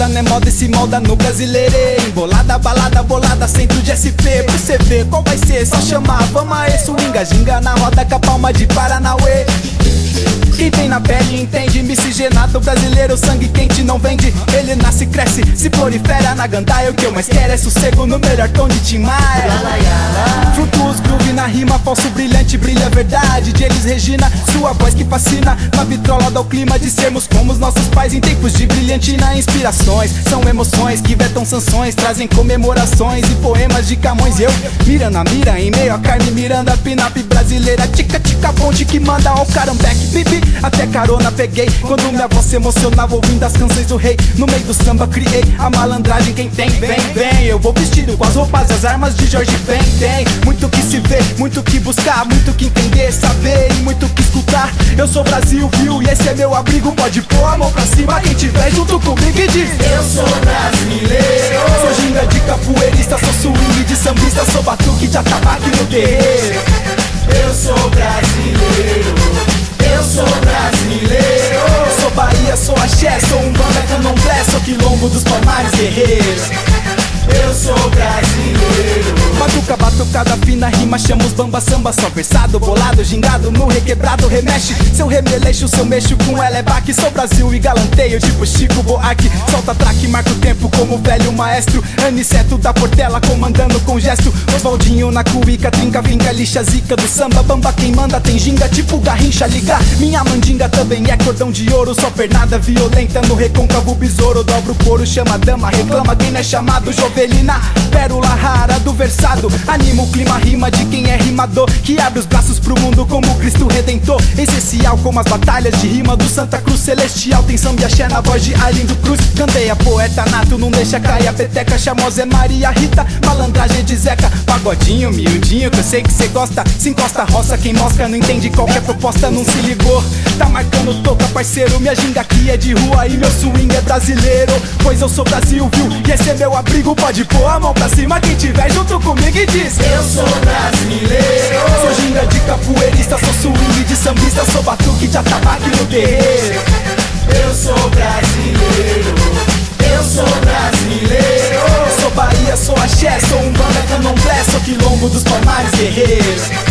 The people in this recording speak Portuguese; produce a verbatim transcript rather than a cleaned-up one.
não é moda e se molda no brasileirê. Embolada, balada, bolada, centro de S P. Pra você ver qual vai ser, só chamar, vamos aí, swinga, ginga na roda com a palma de Paranauê. Quem tem na pele entende, miscigenado brasileiro, sangue quente não vende. Ele nasce, cresce, se prolifera na gandaia. O que eu mais quero é sossego no melhor tom de Tim Maia. Flutuos, groove na rima, falso brilhante, brilha a verdade de Elis Regina, sua voz que fascina. Na vitrola dá o clima de sermos como os nossos pais em tempos de brilhantina. Inspirações são emoções que vetam sanções, trazem comemorações e poemas de Camões. Eu mira na mira, em meio a carne Miranda, pinap brasileira, tica tica ponte que manda ao carambeque, bibi. Até carona peguei quando minha voz se emocionava ouvindo as canções do rei. No meio do samba criei a malandragem, quem tem, vem, vem. Eu vou vestido com as roupas e as armas de Jorge Ben. Tem muito que se ver, muito que buscar, muito que entender, saber e muito que escutar. Eu sou Brasil, viu? E esse é meu abrigo. Pode pôr a mão pra cima quem tiver junto comigo e diz: eu sou brasileiro. Sou ginga de capoeirista, sou swing de sambista, sou batuque de atabaque no terreiro. Eu sou brasileiro. Eu sou brasileiro. Sou Bahia, sou axé, sou umbanda, candomblé, sou quilombo dos palmares guerreiros. Eu sou brasileiro. Batuca, batucada fina, rima, chama os bamba, samba. Só versado, bolado, gingado, no requebrado, remexe. Seu remeleixo, seu mexo com ela é baque. Sou Brasil e galanteio, tipo Chico Buarque. Solta traque, marca o tempo como o velho maestro Aniceto da Portela, comandando com gesto. Oswaldinho na cuíca, trinca, vinca, lixa, zica do samba. Bamba quem manda tem ginga, tipo Garrincha, liga. Minha mandinga também é cordão de ouro. Só pernada violenta no recôncavo besouro. Dobra o couro, chama a dama, reclama quem não é chamado. Jovelina, pérola rara do versado. Anima o clima, rima de quem é rimador, que abre os braços pro mundo como Cristo Redentor. Essencial como as batalhas de rima do Santa Cruz Celestial. Tem samba e axé na voz de Arlindo Cruz. Candeia, poeta nato, não deixa cair a peteca. Charmosa é Maria Rita, malandragem de Zeca. Pagodinho, miudinho, que eu sei que cê gosta. Se encosta, roça, quem mosca não entende qualquer proposta, não se ligou. Tá marcando toca, parceiro, minha ginga aqui é de rua e meu swing é brasileiro. Pois eu sou Brasil, viu? E esse é meu abrigo. Pode pôr a mão pra cima quem tiver junto comigo e diz: eu sou brasileiro. Sou ginga de capoeirista, sou swing de sambista, sou batuque de atabaque no terreiro. Eu sou brasileiro. Eu sou brasileiro. Sou Bahia, sou axé, sou umbanda, candomblé, sou quilombo dos palmares guerreiros.